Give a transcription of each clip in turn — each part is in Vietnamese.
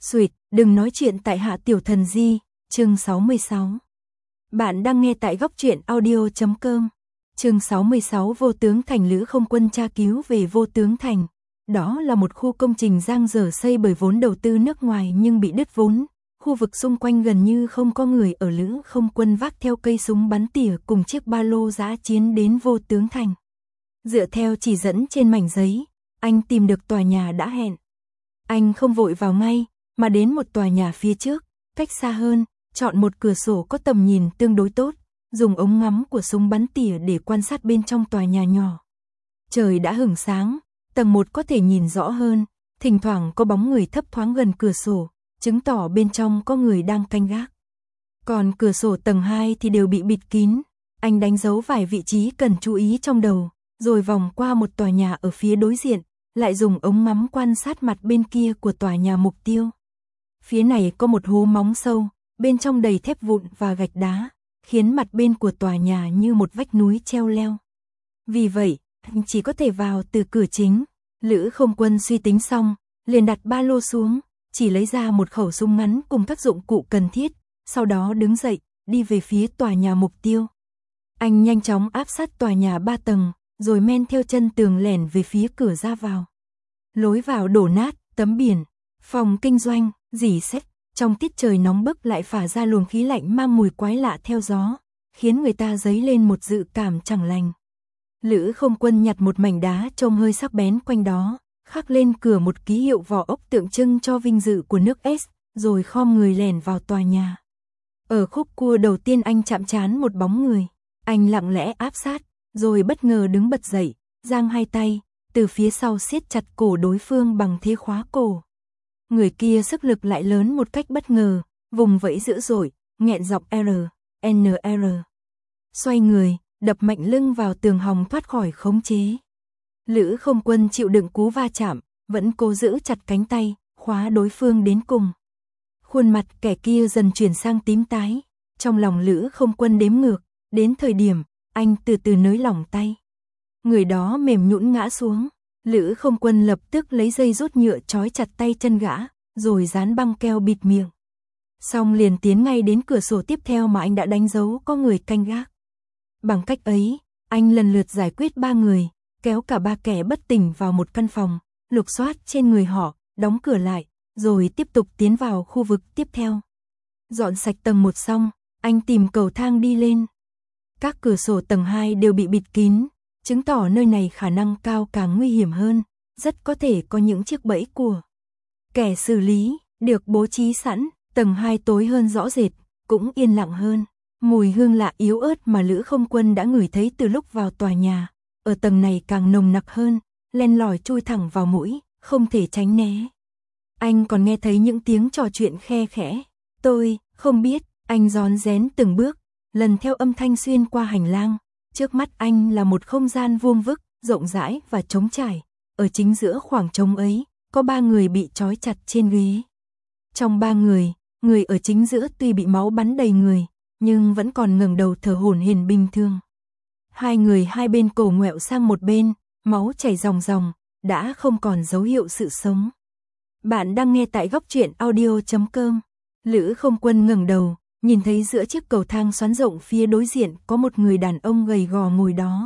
Sweet, đừng nói chuyện tại Hạ Tiểu Thần Di, chương 66. Bạn đang nghe tại góc truyện audio.com. Chương 66 Vô Tướng Thành. Lữ Không Quân tra cứu về Vô Tướng Thành. Đó là một khu công trình dang dở xây bởi vốn đầu tư nước ngoài nhưng bị đứt vốn. Khu vực xung quanh gần như không có người ở. Lữ Không Quân vác theo cây súng bắn tỉa cùng chiếc ba lô dã chiến đến Vô Tướng Thành. Dựa theo chỉ dẫn trên mảnh giấy, anh tìm được tòa nhà đã hẹn. Anh không vội vào ngay, mà đến một tòa nhà phía trước, cách xa hơn, chọn một cửa sổ có tầm nhìn tương đối tốt, dùng ống ngắm của súng bắn tỉa để quan sát bên trong tòa nhà nhỏ. Trời đã hửng sáng, tầng 1 có thể nhìn rõ hơn, thỉnh thoảng có bóng người thấp thoáng gần cửa sổ, chứng tỏ bên trong có người đang canh gác. Còn cửa sổ tầng 2 thì đều bị bịt kín. Anh đánh dấu vài vị trí cần chú ý trong đầu, rồi vòng qua một tòa nhà ở phía đối diện, lại dùng ống ngắm quan sát mặt bên kia của tòa nhà mục tiêu. Phía này có một hố móng sâu, bên trong đầy thép vụn và gạch đá, khiến mặt bên của tòa nhà như một vách núi treo leo. Vì vậy, anh chỉ có thể vào từ cửa chính. Lữ Không Quân suy tính xong, liền đặt ba lô xuống, chỉ lấy ra một khẩu súng ngắn cùng các dụng cụ cần thiết, sau đó đứng dậy, đi về phía tòa nhà mục tiêu. Anh nhanh chóng áp sát tòa nhà 3 tầng, rồi men theo chân tường lẻn về phía cửa ra vào. Lối vào đổ nát, tấm biển, phòng kinh doanh, rỉ sét, trong tiết trời nóng bức lại phả ra luồng khí lạnh mang mùi quái lạ theo gió, khiến người ta dấy lên một dự cảm chẳng lành. Lữ Không Quân nhặt một mảnh đá trông hơi sắc bén quanh đó, khắc lên cửa một ký hiệu vỏ ốc tượng trưng cho vinh dự của nước S, rồi khom người lẻn vào tòa nhà. Ở khúc cua đầu tiên anh chạm trán một bóng người, anh lặng lẽ áp sát, rồi bất ngờ đứng bật dậy, giang hai tay, từ phía sau siết chặt cổ đối phương bằng thế khóa cổ. Người kia sức lực lại lớn một cách bất ngờ, vùng vẫy dữ dội, nghẹn giọng NR. Xoay người, đập mạnh lưng vào tường hòng thoát khỏi khống chế. Lữ Không Quân chịu đựng cú va chạm, vẫn cố giữ chặt cánh tay, khóa đối phương đến cùng. Khuôn mặt kẻ kia dần chuyển sang tím tái, trong lòng Lữ Không Quân đếm ngược, đến thời điểm anh từ từ nới lỏng tay. Người đó mềm nhũn ngã xuống. Lữ Không Quân lập tức lấy dây rút nhựa trói chặt tay chân gã, rồi dán băng keo bịt miệng. Xong liền tiến ngay đến cửa sổ tiếp theo mà anh đã đánh dấu có người canh gác. Bằng cách ấy, anh lần lượt giải quyết 3 người, kéo cả 3 kẻ bất tỉnh vào một căn phòng, lục soát trên người họ, đóng cửa lại, rồi tiếp tục tiến vào khu vực tiếp theo. Dọn sạch tầng 1 xong, anh tìm cầu thang đi lên. Các cửa sổ tầng 2 đều bị bịt kín, chứng tỏ nơi này khả năng cao càng nguy hiểm hơn, rất có thể có những chiếc bẫy của kẻ xử lý, được bố trí sẵn. Tầng 2 tối hơn rõ rệt, cũng yên lặng hơn. Mùi hương lạ yếu ớt mà Lữ Không Quân đã ngửi thấy từ lúc vào tòa nhà, ở tầng này càng nồng nặc hơn, len lỏi chui thẳng vào mũi, không thể tránh né. Anh còn nghe thấy những tiếng trò chuyện khe khẽ. Tôi không biết, anh rón rén từng bước, lần theo âm thanh xuyên qua hành lang. Trước mắt anh là một không gian vuông vức, rộng rãi và trống trải. Ở chính giữa khoảng trống ấy, có 3 người bị trói chặt trên ghế. Trong 3 người, người ở chính giữa tuy bị máu bắn đầy người, nhưng vẫn còn ngẩng đầu thở hổn hển bình thường. 2 người hai bên cổ ngoẹo sang một bên, máu chảy ròng ròng, đã không còn dấu hiệu sự sống. Bạn đang nghe tại góc truyện audio.com. Lữ Không Quân ngẩng đầu, nhìn thấy giữa chiếc cầu thang xoắn rộng phía đối diện có một người đàn ông gầy gò ngồi đó.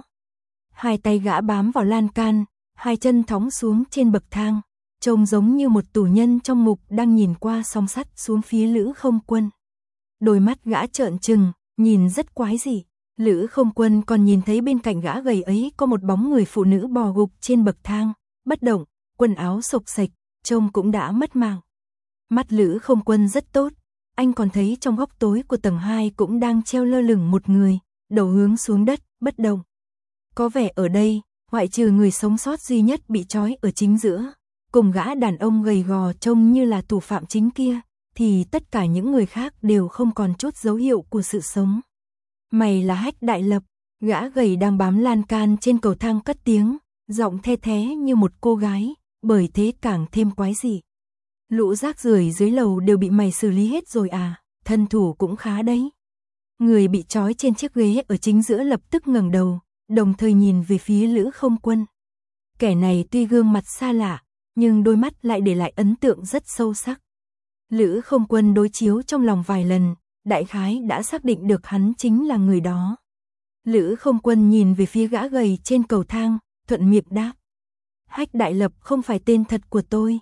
2 tay gã bám vào lan can, 2 chân thõng xuống trên bậc thang, trông giống như một tù nhân trong ngục đang nhìn qua song sắt xuống phía Lữ Không Quân. Đôi mắt gã trợn trừng, nhìn rất quái dị. Lữ Không Quân còn nhìn thấy bên cạnh gã gầy ấy có một bóng người phụ nữ bò gục trên bậc thang, bất động, quần áo xộc xệch, trông cũng đã mất mạng. Mắt Lữ Không Quân rất tốt, anh còn thấy trong góc tối của tầng 2 cũng đang treo lơ lửng một người, đầu hướng xuống đất, bất động. Có vẻ ở đây, ngoại trừ người sống sót duy nhất bị trói ở chính giữa, cùng gã đàn ông gầy gò trông như là thủ phạm chính kia, thì tất cả những người khác đều không còn chút dấu hiệu của sự sống. Mày là Hách Đại Lập, gã gầy đang bám lan can trên cầu thang cất tiếng, giọng the thé như một cô gái, bởi thế càng thêm quái dị. Lũ rác rưởi dưới lầu đều bị mày xử lý hết rồi à, thân thủ cũng khá đấy. Người bị trói trên chiếc ghế ở chính giữa lập tức ngẩng đầu, đồng thời nhìn về phía Lữ Không Quân. Kẻ này tuy gương mặt xa lạ, nhưng đôi mắt lại để lại ấn tượng rất sâu sắc. Lữ Không Quân đối chiếu trong lòng vài lần, đại khái đã xác định được hắn chính là người đó. Lữ Không Quân nhìn về phía gã gầy trên cầu thang, thuận miệng đáp. Hách Đại Lập không phải tên thật của tôi.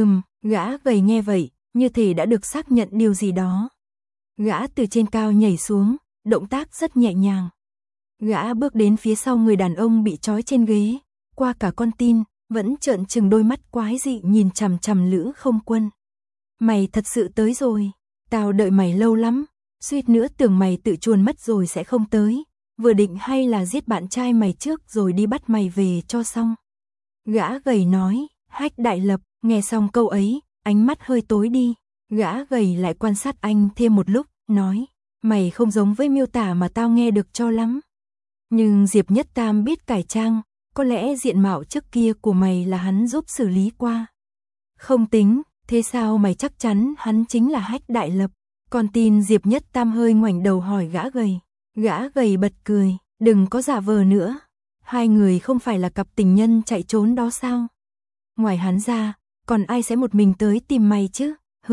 Gã gầy nghe vậy, như thể đã được xác nhận điều gì đó. Gã từ trên cao nhảy xuống, động tác rất nhẹ nhàng. Gã bước đến phía sau người đàn ông bị trói trên ghế, qua cả con tin, vẫn trợn trừng đôi mắt quái dị nhìn chằm chằm Lữ Không Quân. Mày thật sự tới rồi, tao đợi mày lâu lắm, suýt nữa tưởng mày tự chuồn mất rồi sẽ không tới, vừa định hay là giết bạn trai mày trước rồi đi bắt mày về cho xong. Gã gầy nói. Hách Đại Lập nghe xong câu ấy, ánh mắt hơi tối đi. Gã gầy lại quan sát anh thêm một lúc, nói, mày không giống với miêu tả mà tao nghe được cho lắm. Nhưng Diệp Nhất Tam biết cải trang, có lẽ diện mạo trước kia của mày là hắn giúp xử lý qua. Không tính, thế sao mày chắc chắn hắn chính là Hách Đại Lập? Con tin Diệp Nhất Tam hơi ngoảnh đầu hỏi gã gầy. Gã gầy bật cười, đừng có giả vờ nữa. Hai người không phải là cặp tình nhân chạy trốn đó sao? Ngoài hắn ra, còn ai sẽ một mình tới tìm mày chứ?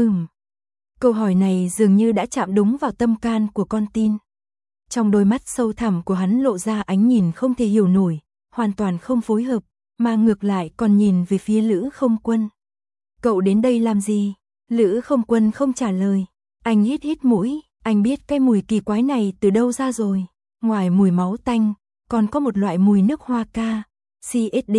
Câu hỏi này dường như đã chạm đúng vào tâm can của con tin. Trong đôi mắt sâu thẳm của hắn lộ ra ánh nhìn không thể hiểu nổi, hoàn toàn không phối hợp, mà ngược lại còn nhìn về phía Lữ Không Quân. Cậu đến đây làm gì? Lữ Không Quân không trả lời. Anh hít hít mũi, anh biết cái mùi kỳ quái này từ đâu ra rồi. Ngoài mùi máu tanh, còn có một loại mùi nước hoa ca, CSD,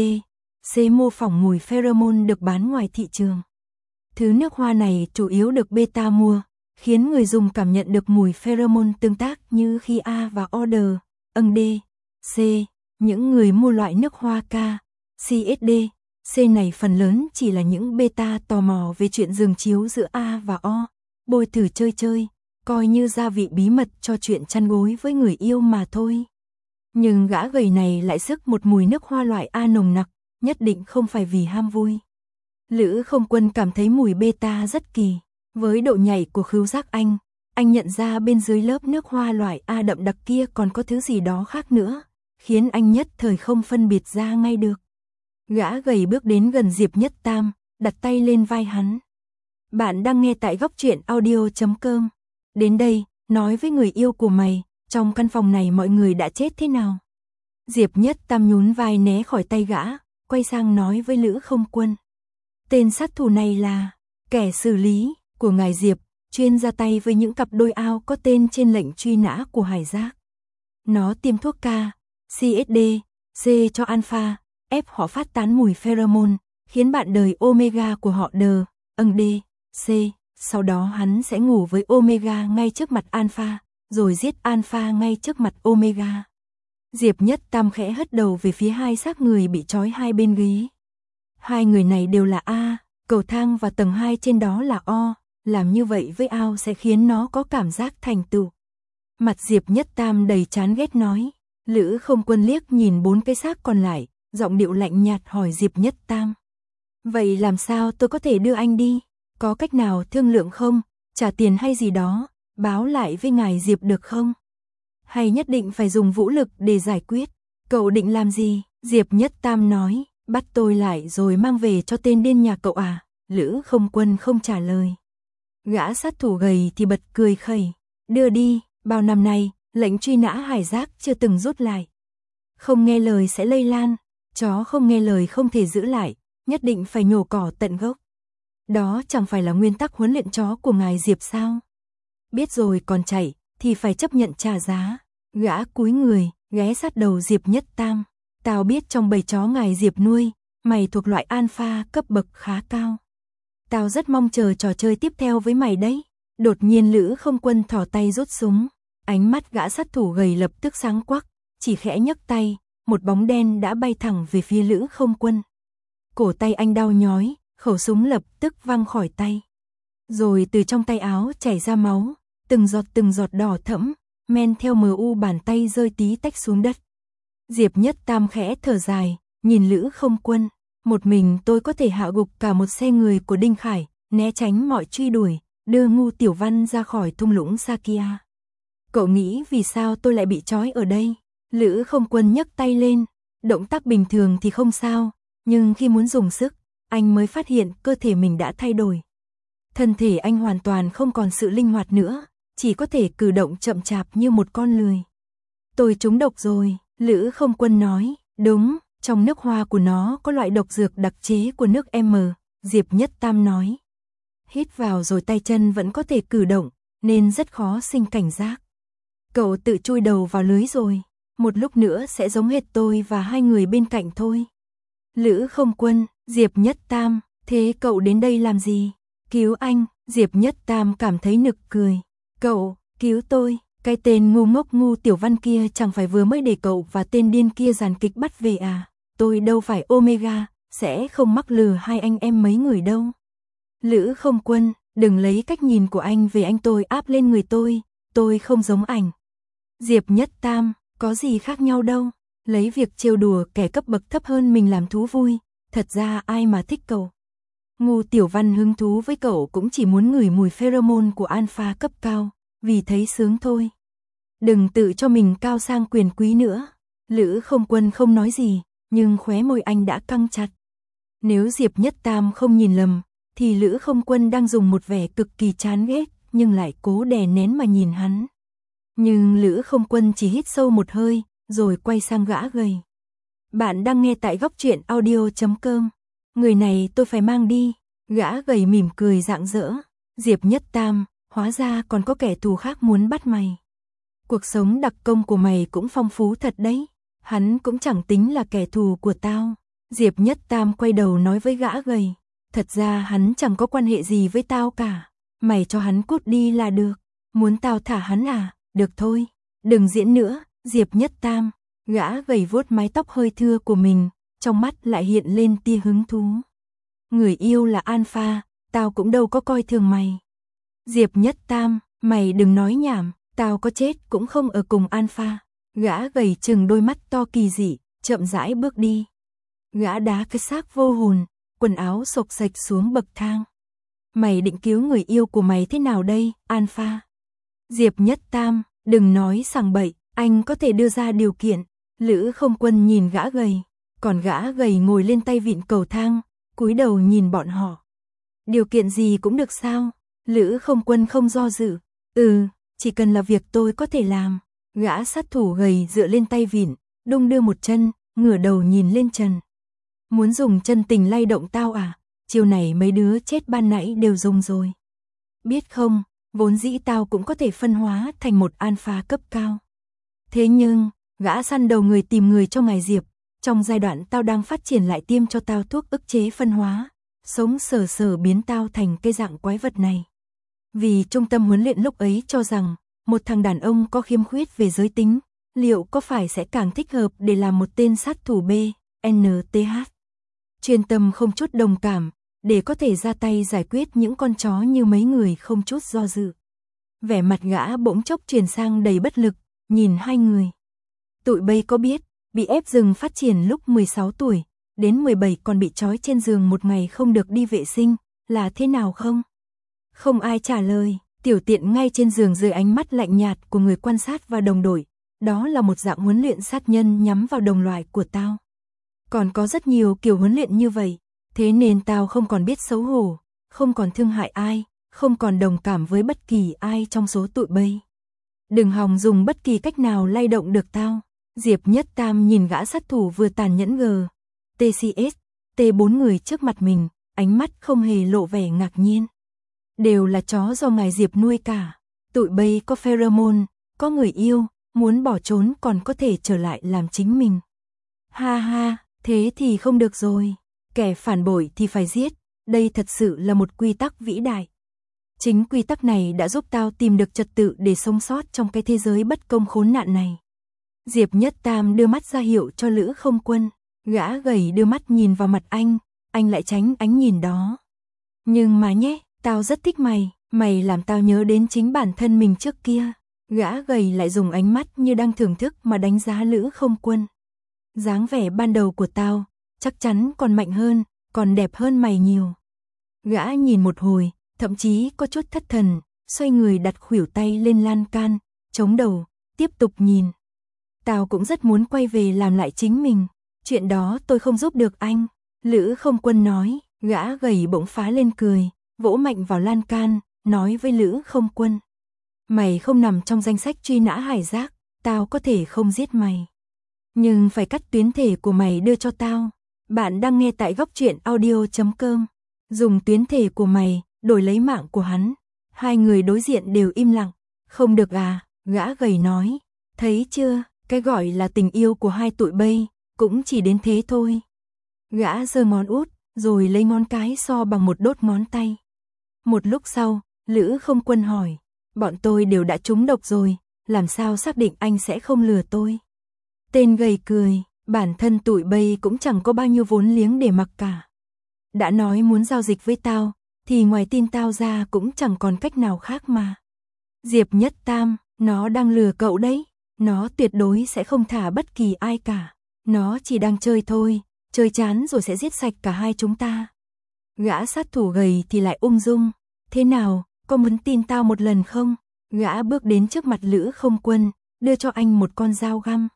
mô phỏng mùi pheromone được bán ngoài thị trường. Thứ nước hoa này chủ yếu được beta mua, khiến người dùng cảm nhận được mùi pheromone tương tác như khi A và O đờ, D, C. Những người mua loại nước hoa K, CSD, C này phần lớn chỉ là những beta tò mò về chuyện giường chiếu giữa A và O, bôi thử chơi chơi, coi như gia vị bí mật cho chuyện chăn gối với người yêu mà thôi. Nhưng gã gầy này lại rước một mùi nước hoa loại A nồng nặc, nhất định không phải vì ham vui. Lữ Không Quân cảm thấy mùi beta rất kỳ. Với độ nhạy của khứu giác anh nhận ra bên dưới lớp nước hoa loại A đậm đặc kia còn có thứ gì đó khác nữa, khiến anh nhất thời không phân biệt ra ngay được. Gã gầy bước đến gần Diệp Nhất Tam, đặt tay lên vai hắn. Bạn đang nghe tại góc truyện audio.com. Đến đây, nói với người yêu của mày, trong căn phòng này mọi người đã chết thế nào? Diệp Nhất Tam nhún vai né khỏi tay gã, quay sang nói với Lữ Không Quân. Tên sát thủ này là kẻ xử lý của ngài Diệp, chuyên ra tay với những cặp đôi ao có tên trên lệnh truy nã của Hải Giác. Nó tiêm thuốc K, CSD, C cho alpha, ép họ phát tán mùi pheromone, khiến bạn đời Omega của họ đờ, D, C. Sau đó hắn sẽ ngủ với Omega ngay trước mặt alpha, rồi giết alpha ngay trước mặt Omega. Diệp Nhất Tam khẽ hất đầu về phía hai xác người bị trói hai bên ghế. Hai người này đều là A, cầu thang và tầng 2 trên đó là O, làm như vậy với ao sẽ khiến nó có cảm giác thành tựu. Mặt Diệp Nhất Tam đầy chán ghét nói. Lữ Không Quân liếc nhìn 4 cái xác còn lại, giọng điệu lạnh nhạt hỏi Diệp Nhất Tam. Vậy làm sao tôi có thể đưa anh đi? Có cách nào thương lượng không? Trả tiền hay gì đó, báo lại với ngài Diệp được không? Hay nhất định phải dùng vũ lực để giải quyết? Cậu định làm gì? Diệp Nhất Tam nói, bắt tôi lại rồi mang về cho tên điên nhà cậu à? Lữ Không Quân không trả lời. Gã sát thủ gầy thì bật cười khẩy. Đưa đi, bao năm nay, lệnh truy nã Hải Giác chưa từng rút lại. Không nghe lời sẽ lây lan, chó không nghe lời không thể giữ lại, nhất định phải nhổ cỏ tận gốc. Đó chẳng phải là nguyên tắc huấn luyện chó của ngài Diệp sao? Biết rồi còn chạy, thì phải chấp nhận trả giá. Gã cúi người, ghé sát đầu Diệp Nhất Tam. Tao biết trong bầy chó ngài Diệp nuôi, mày thuộc loại alpha cấp bậc khá cao. Tao rất mong chờ trò chơi tiếp theo với mày đấy. Đột nhiên Lữ Không Quân thò tay rút súng. Ánh mắt gã sát thủ gầy lập tức sáng quắc, chỉ khẽ nhấc tay, một bóng đen đã bay thẳng về phía Lữ Không Quân. Cổ tay anh đau nhói, khẩu súng lập tức văng khỏi tay. Rồi từ trong tay áo chảy ra máu, từng giọt đỏ thẫm, men theo MU bàn tay rơi tí tách xuống đất. Diệp Nhất Tam khẽ thở dài, nhìn Lữ Không Quân. Một mình tôi có thể hạ gục cả một xe người của Đinh Khải, né tránh mọi truy đuổi, đưa Ngu Tiểu Văn ra khỏi thung lũng Sakia. Cậu nghĩ vì sao tôi lại bị trói ở đây? Lữ Không Quân nhấc tay lên, động tác bình thường thì không sao, nhưng khi muốn dùng sức, anh mới phát hiện cơ thể mình đã thay đổi. Thân thể anh hoàn toàn không còn sự linh hoạt nữa, chỉ có thể cử động chậm chạp như một con lười. Tôi trúng độc rồi, Lữ Không Quân nói, đúng, trong nước hoa của nó có loại độc dược đặc chế của nước M, Diệp Nhất Tam nói. Hít vào rồi tay chân vẫn có thể cử động, nên rất khó sinh cảnh giác. Cậu tự chui đầu vào lưới rồi, một lúc nữa sẽ giống hệt tôi và hai người bên cạnh thôi. Lữ Không Quân, Diệp Nhất Tam, thế cậu đến đây làm gì? Cứu anh, Diệp Nhất Tam cảm thấy nực cười. Cậu, cứu tôi, cái tên ngu ngốc Ngu Tiểu Văn kia chẳng phải vừa mới để cậu và tên điên kia dàn kịch bắt về à? Tôi đâu phải Omega, sẽ không mắc lừa hai anh em mấy người đâu. Lữ Không Quân, đừng lấy cách nhìn của anh về anh tôi áp lên người tôi không giống ảnh. Diệp Nhất Tam, có gì khác nhau đâu, lấy việc trêu đùa kẻ cấp bậc thấp hơn mình làm thú vui, thật ra ai mà thích cậu. Ngu Tiểu Văn hứng thú với cậu cũng chỉ muốn ngửi mùi pheromone của alpha cấp cao, vì thấy sướng thôi. Đừng tự cho mình cao sang quyền quý nữa. Lữ Không Quân không nói gì, nhưng khóe môi anh đã căng chặt. Nếu Diệp Nhất Tam không nhìn lầm, thì Lữ Không Quân đang dùng một vẻ cực kỳ chán ghét, nhưng lại cố đè nén mà nhìn hắn. Nhưng Lữ Không Quân chỉ hít sâu một hơi, rồi quay sang gã gầy. Bạn đang nghe tại Góc Truyện Audio.com. Người này tôi phải mang đi. Gã gầy mỉm cười rạng rỡ. Diệp Nhất Tam, hóa ra còn có kẻ thù khác muốn bắt mày. Cuộc sống đặc công của mày cũng phong phú thật đấy. Hắn cũng chẳng tính là kẻ thù của tao. Diệp Nhất Tam quay đầu nói với gã gầy. Thật ra hắn chẳng có quan hệ gì với tao cả. Mày cho hắn cút đi là được. Muốn tao thả hắn à? Được thôi. Đừng diễn nữa, Diệp Nhất Tam. Gã gầy vuốt mái tóc hơi thưa của mình, trong mắt lại hiện lên tia hứng thú. Người yêu là alpha, tao cũng đâu có coi thường mày. Diệp Nhất Tam, mày đừng nói nhảm, tao có chết cũng không ở cùng alpha. Gã gầy trừng đôi mắt to kỳ dị, chậm rãi bước đi. Gã đá cái xác vô hồn, quần áo xộc xệch xuống bậc thang. Mày định cứu người yêu của mày thế nào đây, alpha? Diệp Nhất Tam, đừng nói sằng bậy, anh có thể đưa ra điều kiện. Lữ Không Quân nhìn gã gầy, còn gã gầy ngồi lên tay vịn cầu thang, cúi đầu nhìn bọn họ. Điều kiện gì cũng được sao? Lữ Không Quân không do dự. Chỉ cần là việc tôi có thể làm. Gã sát thủ gầy dựa lên tay vịn, đung đưa một chân, ngửa đầu nhìn lên trần. Muốn dùng chân tình lay động tao à? Chiều này mấy đứa chết ban nãy đều dùng rồi. Biết không, vốn dĩ tao cũng có thể phân hóa thành một alpha cấp cao. Thế nhưng, gã săn đầu người tìm người cho ngài Diệp, trong giai đoạn tao đang phát triển lại tiêm cho tao thuốc ức chế phân hóa, sống sờ sờ biến tao thành cái dạng quái vật này. Vì trung tâm huấn luyện lúc ấy cho rằng, một thằng đàn ông có khiếm khuyết về giới tính, liệu có phải sẽ càng thích hợp để làm một tên sát thủ B, NTH. Chuyên tâm không chút đồng cảm, để có thể ra tay giải quyết những con chó như mấy người không chút do dự. Vẻ mặt gã bỗng chốc chuyển sang đầy bất lực, nhìn hai người. Tụi bay có biết, bị ép rừng phát triển lúc 16 tuổi, đến 17 còn bị trói trên giường một ngày không được đi vệ sinh, là thế nào không? Không ai trả lời, tiểu tiện ngay trên giường dưới ánh mắt lạnh nhạt của người quan sát và đồng đội. Đó là một dạng huấn luyện sát nhân nhắm vào đồng loại của tao. Còn có rất nhiều kiểu huấn luyện như vậy, thế nên tao không còn biết xấu hổ, không còn thương hại ai, không còn đồng cảm với bất kỳ ai trong số tụi bay. Đừng hòng dùng bất kỳ cách nào lay động được tao. Diệp Nhất Tam nhìn gã sát thủ vừa tàn nhẫn TCS, T4 người trước mặt mình, ánh mắt không hề lộ vẻ ngạc nhiên. Đều là chó do ngài Diệp nuôi cả. Tụi bay có pheromone, có người yêu, muốn bỏ trốn còn có thể trở lại làm chính mình. Ha ha, thế thì không được rồi. Kẻ phản bội thì phải giết. Đây thật sự là một quy tắc vĩ đại. Chính quy tắc này đã giúp tao tìm được trật tự để sống sót trong cái thế giới bất công khốn nạn này. Diệp Nhất Tam đưa mắt ra hiệu cho Lữ Không Quân. Gã gầy đưa mắt nhìn vào mặt anh lại tránh ánh nhìn đó. Nhưng mà nhé, tao rất thích mày, mày làm tao nhớ đến chính bản thân mình trước kia. Gã gầy lại dùng ánh mắt như đang thưởng thức mà đánh giá Lữ Không Quân. Dáng vẻ ban đầu của tao, chắc chắn còn mạnh hơn, còn đẹp hơn mày nhiều. Gã nhìn một hồi, thậm chí có chút thất thần, xoay người đặt khuỷu tay lên lan can, chống đầu, tiếp tục nhìn. Tao cũng rất muốn quay về làm lại chính mình, chuyện đó tôi không giúp được anh. Lữ Không Quân nói, gã gầy bỗng phá lên cười, vỗ mạnh vào lan can, nói với Lữ Không Quân. Mày không nằm trong danh sách truy nã hải giác, tao có thể không giết mày. Nhưng phải cắt tuyến thể của mày đưa cho tao. Bạn đang nghe tại góc truyện audio.com. Dùng tuyến thể của mày, đổi lấy mạng của hắn. Hai người đối diện đều im lặng. Không được à, gã gầy nói. Thấy chưa, cái gọi là tình yêu của hai tụi bay, cũng chỉ đến thế thôi. Gã giơ ngón út, rồi lấy ngón cái so bằng một đốt ngón tay. Một lúc sau, Lữ Không Quân hỏi. Bọn tôi đều đã trúng độc rồi, làm sao xác định anh sẽ không lừa tôi? Tên gầy cười, bản thân tụi bay cũng chẳng có bao nhiêu vốn liếng để mặc cả. Đã nói muốn giao dịch với tao, thì ngoài tin tao ra cũng chẳng còn cách nào khác mà. Diệp Nhất Tam, nó đang lừa cậu đấy, nó tuyệt đối sẽ không thả bất kỳ ai cả. Nó chỉ đang chơi thôi, chơi chán rồi sẽ giết sạch cả hai chúng ta. Gã sát thủ gầy thì lại ung dung. Thế nào, có muốn tin tao một lần không? Gã bước đến trước mặt Lữ Không Quân, đưa cho anh một con dao găm.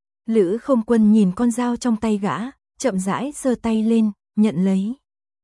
Lữ Không Quân nhìn con dao trong tay gã, chậm rãi giơ tay lên, nhận lấy.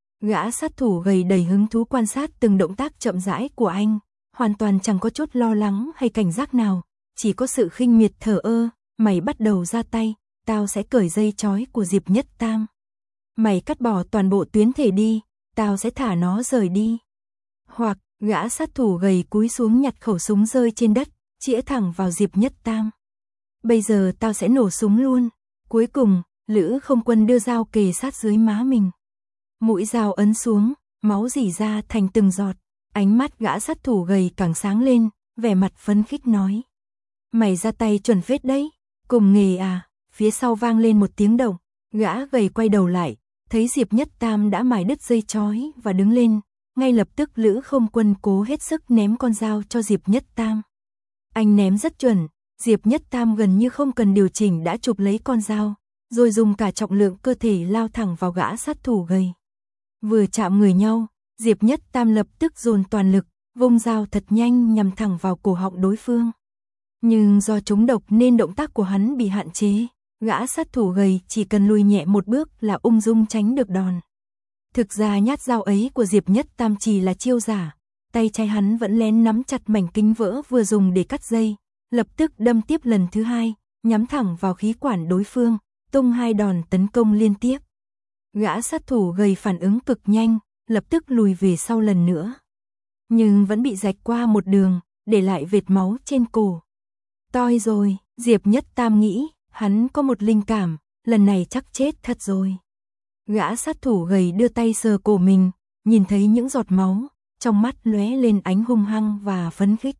Gã sát thủ gầy đầy hứng thú quan sát từng động tác chậm rãi của anh, hoàn toàn chẳng có chút lo lắng hay cảnh giác nào, chỉ có sự khinh miệt thờ ơ. Mày bắt đầu ra tay, tao sẽ cởi dây trói của Diệp Nhất Tam. Mày cắt bỏ toàn bộ tuyến thể đi, tao sẽ thả nó rời đi. Hoặc, gã sát thủ gầy cúi xuống nhặt khẩu súng rơi trên đất, chĩa thẳng vào Diệp Nhất Tam. Bây giờ tao sẽ nổ súng luôn. Cuối cùng, Lữ Không Quân đưa dao kề sát dưới má mình. Mũi dao ấn xuống, máu rỉ ra thành từng giọt. Ánh mắt gã sát thủ gầy càng sáng lên, vẻ mặt phấn khích nói. Mày ra tay chuẩn phết đấy, cùng nghề à? Phía sau vang lên một tiếng động, gã gầy quay đầu lại, thấy Diệp Nhất Tam đã mài đứt dây trói và đứng lên. Ngay lập tức Lữ Không Quân cố hết sức ném con dao cho Diệp Nhất Tam. Anh ném rất chuẩn, Diệp Nhất Tam gần như không cần điều chỉnh đã chụp lấy con dao, rồi dùng cả trọng lượng cơ thể lao thẳng vào gã sát thủ gầy. Vừa chạm người nhau, Diệp Nhất Tam lập tức dồn toàn lực, vung dao thật nhanh nhằm thẳng vào cổ họng đối phương. Nhưng do trúng độc nên động tác của hắn bị hạn chế, gã sát thủ gầy chỉ cần lùi nhẹ một bước là ung dung tránh được đòn. Thực ra nhát dao ấy của Diệp Nhất Tam chỉ là chiêu giả, tay trái hắn vẫn lén nắm chặt mảnh kính vỡ vừa dùng để cắt dây, lập tức đâm tiếp lần thứ hai, nhắm thẳng vào khí quản đối phương, tung hai đòn tấn công liên tiếp. Gã sát thủ gầy phản ứng cực nhanh, lập tức lùi về sau lần nữa. Nhưng vẫn bị rạch qua một đường, để lại vệt máu trên cổ. Toi rồi, Diệp Nhất Tam nghĩ, hắn có một linh cảm, lần này chắc chết thật rồi. Gã sát thủ gầy đưa tay sờ cổ mình, nhìn thấy những giọt máu, trong mắt lóe lên ánh hung hăng và phấn khích.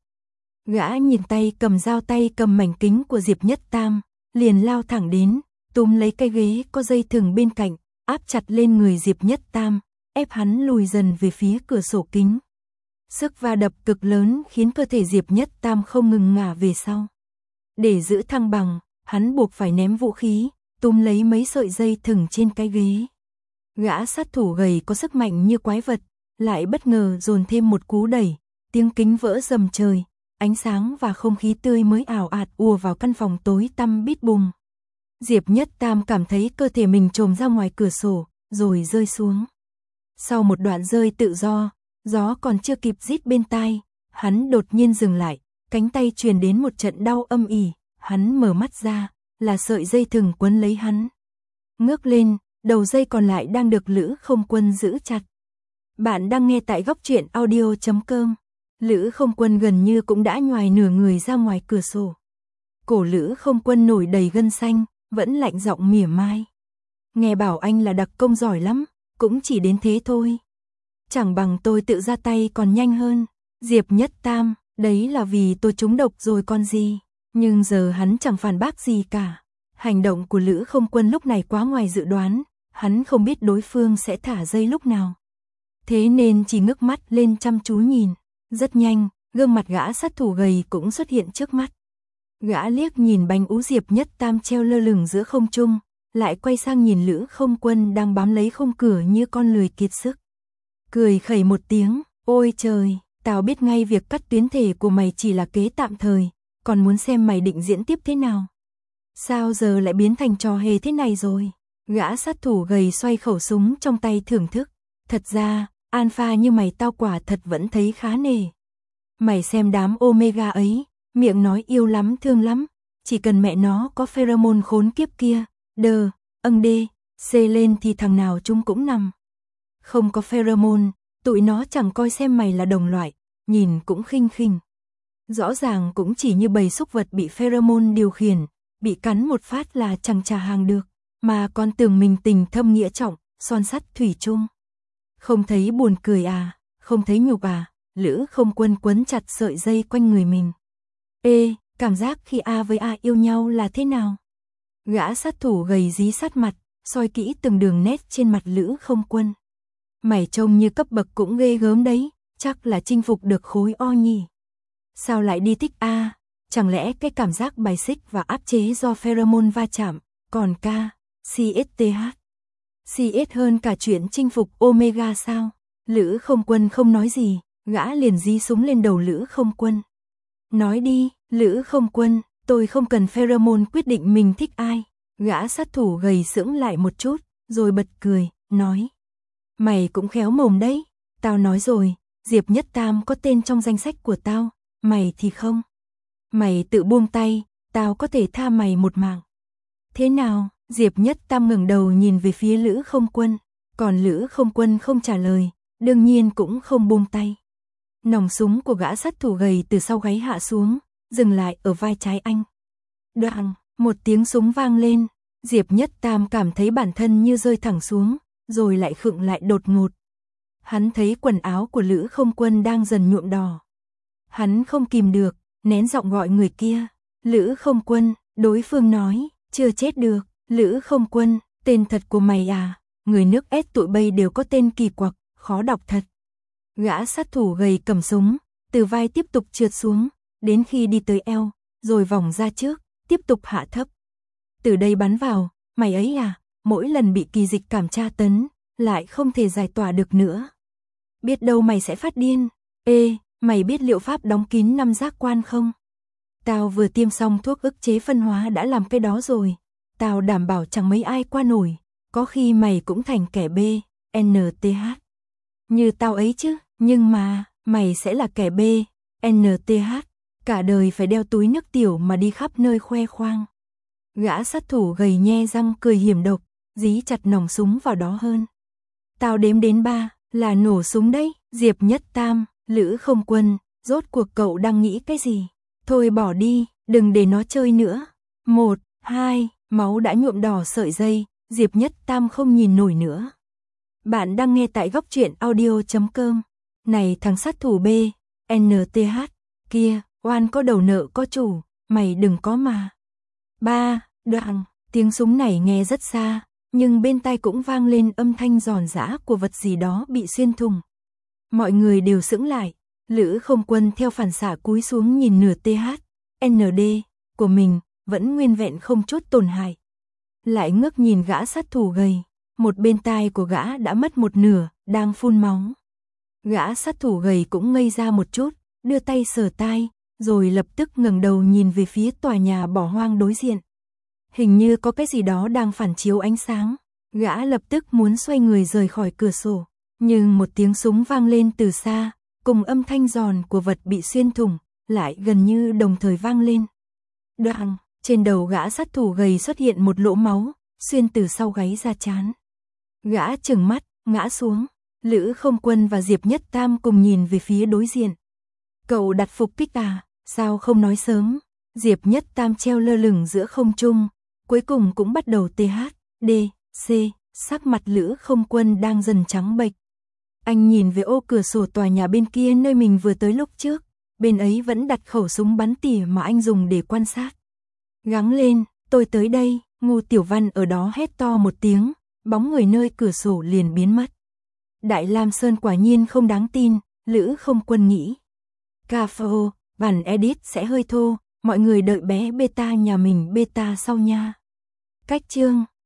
Gã nhìn tay cầm mảnh kính của Diệp Nhất Tam, liền lao thẳng đến, túm lấy cây ghế có dây thừng bên cạnh, áp chặt lên người Diệp Nhất Tam, ép hắn lùi dần về phía cửa sổ kính. Sức va đập cực lớn khiến cơ thể Diệp Nhất Tam không ngừng ngả về sau. Để giữ thăng bằng, hắn buộc phải ném vũ khí, túm lấy mấy sợi dây thừng trên cái ghế. Gã sát thủ gầy có sức mạnh như quái vật, lại bất ngờ dồn thêm một cú đẩy, tiếng kính vỡ rầm trời, ánh sáng và không khí tươi mới ảo ạt ùa vào căn phòng tối tăm bít bùng. Diệp Nhất Tam cảm thấy cơ thể mình trồm ra ngoài cửa sổ, rồi rơi xuống. Sau một đoạn rơi tự do, gió còn chưa kịp rít bên tai, hắn đột nhiên dừng lại, cánh tay truyền đến một trận đau âm ỉ, hắn mở mắt ra, là sợi dây thừng quấn lấy hắn. Ngước lên, đầu dây còn lại đang được Lữ Không Quân giữ chặt. Bạn đang nghe tại góc truyện audio.com. Lữ Không Quân gần như cũng đã nhoài nửa người ra ngoài cửa sổ. Cổ Lữ Không Quân nổi đầy gân xanh, vẫn lạnh giọng mỉa mai. Nghe bảo anh là đặc công giỏi lắm, cũng chỉ đến thế thôi. Chẳng bằng tôi tự ra tay còn nhanh hơn. Diệp Nhất Tam, đấy là vì tôi trúng độc rồi còn gì. Nhưng giờ hắn chẳng phản bác gì cả. Hành động của Lữ Không Quân lúc này quá ngoài dự đoán, hắn không biết đối phương sẽ thả dây lúc nào. Thế nên chỉ ngước mắt lên chăm chú nhìn. Rất nhanh, gương mặt gã sát thủ gầy cũng xuất hiện trước mắt. Gã liếc nhìn bánh ú Diệp Nhất Tam treo lơ lửng giữa không trung, lại quay sang nhìn Lữ Không Quân đang bám lấy khung cửa như con lười kiệt sức. Cười khẩy một tiếng, ôi trời, tao biết ngay việc cắt tuyến thể của mày chỉ là kế tạm thời, còn muốn xem mày định diễn tiếp thế nào. Sao giờ lại biến thành trò hề thế này rồi? Gã sát thủ gầy xoay khẩu súng trong tay thưởng thức. Thật ra, Alpha như mày tao quả thật vẫn thấy khá nể. Mày xem đám Omega ấy, miệng nói yêu lắm thương lắm, chỉ cần mẹ nó có pheromone khốn kiếp kia, đê, C lên thì thằng nào chúng cũng nằm. Không có pheromone, tụi nó chẳng coi xem mày là đồng loại, nhìn cũng khinh khinh. Rõ ràng cũng chỉ như bầy súc vật bị pheromone điều khiển, bị cắn một phát là chẳng trả hàng được, mà còn tưởng mình tình thâm nghĩa trọng, son sắt thủy chung. Không thấy buồn cười à, không thấy nhục à, Lữ Không Quân quấn chặt sợi dây quanh người mình. Ê, cảm giác khi A với A yêu nhau là thế nào? Gã sát thủ gầy dí sát mặt, soi kỹ từng đường nét trên mặt Lữ Không Quân. Mày trông như cấp bậc cũng ghê gớm đấy, chắc là chinh phục được khối O nhỉ. Sao lại đi thích A? Chẳng lẽ cái cảm giác bài xích và áp chế do pheromone va chạm, còn K, CSTH. CS hơn cả chuyện chinh phục Omega sao? Lữ Không Quân không nói gì, gã liền dí súng lên đầu Lữ Không Quân. Nói đi, Lữ Không Quân, tôi không cần pheromone quyết định mình thích ai. Gã sát thủ gầy sững lại một chút, rồi bật cười, nói. Mày cũng khéo mồm đấy, tao nói rồi, Diệp Nhất Tam có tên trong danh sách của tao, mày thì không. Mày tự buông tay, tao có thể tha mày một mạng. Thế nào? Diệp Nhất Tam ngẩng đầu nhìn về phía Lữ Không Quân, còn Lữ Không Quân không trả lời, đương nhiên cũng không buông tay. Nòng súng của gã sát thủ gầy từ sau gáy hạ xuống, dừng lại ở vai trái anh. Đoàng, một tiếng súng vang lên, Diệp Nhất Tam cảm thấy bản thân như rơi thẳng xuống, rồi lại khựng lại đột ngột. Hắn thấy quần áo của Lữ Không Quân đang dần nhuộm đỏ. Hắn không kìm được, nén giọng gọi người kia. Lữ Không Quân, đối phương nói, chưa chết được. Lữ Không Quân, tên thật của mày à? Người nước S tụi bay đều có tên kỳ quặc, khó đọc thật. Gã sát thủ gầy cầm súng, từ vai tiếp tục trượt xuống, đến khi đi tới eo, rồi vòng ra trước, tiếp tục hạ thấp. Từ đây bắn vào, mày ấy à? Mỗi lần bị kỳ dịch cảm tra tấn, lại không thể giải tỏa được nữa. Biết đâu mày sẽ phát điên. Ê, mày biết liệu pháp đóng kín 5 giác quan không? Tao vừa tiêm xong thuốc ức chế phân hóa đã làm cái đó rồi. Tao đảm bảo chẳng mấy ai qua nổi, có khi mày cũng thành kẻ B, NTH. Như tao ấy chứ, nhưng mà, mày sẽ là kẻ B, NTH, cả đời phải đeo túi nước tiểu mà đi khắp nơi khoe khoang. Gã sát thủ gầy nhe răng cười hiểm độc, dí chặt nòng súng vào đó hơn. Tao đếm đến 3, là nổ súng đấy, Diệp Nhất Tam, Lữ Không Quân, rốt cuộc cậu đang nghĩ cái gì? Thôi bỏ đi, đừng để nó chơi nữa. 1, 2, máu đã nhuộm đỏ sợi dây, Diệp Nhất Tam không nhìn nổi nữa. Bạn đang nghe tại góc truyện audio.com. Này thằng sát thủ B, NTH, kia, oan có đầu nợ có chủ, mày đừng có mà. 3, đoạn, tiếng súng này nghe rất xa, nhưng bên tai cũng vang lên âm thanh giòn giã của vật gì đó bị xuyên thủng. Mọi người đều sững lại, Lữ Không Quân theo phản xạ cúi xuống nhìn nửa TH, ND của mình, vẫn nguyên vẹn không chút tổn hại. Lại ngước nhìn gã sát thủ gầy, một bên tai của gã đã mất một nửa, đang phun máu. Gã sát thủ gầy cũng ngây ra một chút, đưa tay sờ tai, rồi lập tức ngẩng đầu nhìn về phía tòa nhà bỏ hoang đối diện. Hình như có cái gì đó đang phản chiếu ánh sáng, gã lập tức muốn xoay người rời khỏi cửa sổ, nhưng một tiếng súng vang lên từ xa, cùng âm thanh giòn của vật bị xuyên thủng, lại gần như đồng thời vang lên. Đoàng, trên đầu gã sát thủ gầy xuất hiện một lỗ máu, xuyên từ sau gáy ra trán. Gã trừng mắt, ngã xuống, Lữ Không Quân và Diệp Nhất Tam cùng nhìn về phía đối diện. Cậu đặt phục kích à, sao không nói sớm? Diệp Nhất Tam treo lơ lửng giữa không trung, cuối cùng cũng bắt đầu TH, D, C, sắc mặt Lữ Không Quân đang dần trắng bệch. Anh nhìn về ô cửa sổ tòa nhà bên kia nơi mình vừa tới lúc trước, bên ấy vẫn đặt khẩu súng bắn tỉa mà anh dùng để quan sát. Gắng lên, tôi tới đây, Ngô Tiểu Văn ở đó hét to một tiếng, bóng người nơi cửa sổ liền biến mất. Đại Lam Sơn quả nhiên không đáng tin, Lữ Không Quân nghĩ. Cafo, bản edit sẽ hơi thô, mọi người đợi bé beta nhà mình beta sau nha. Cách chương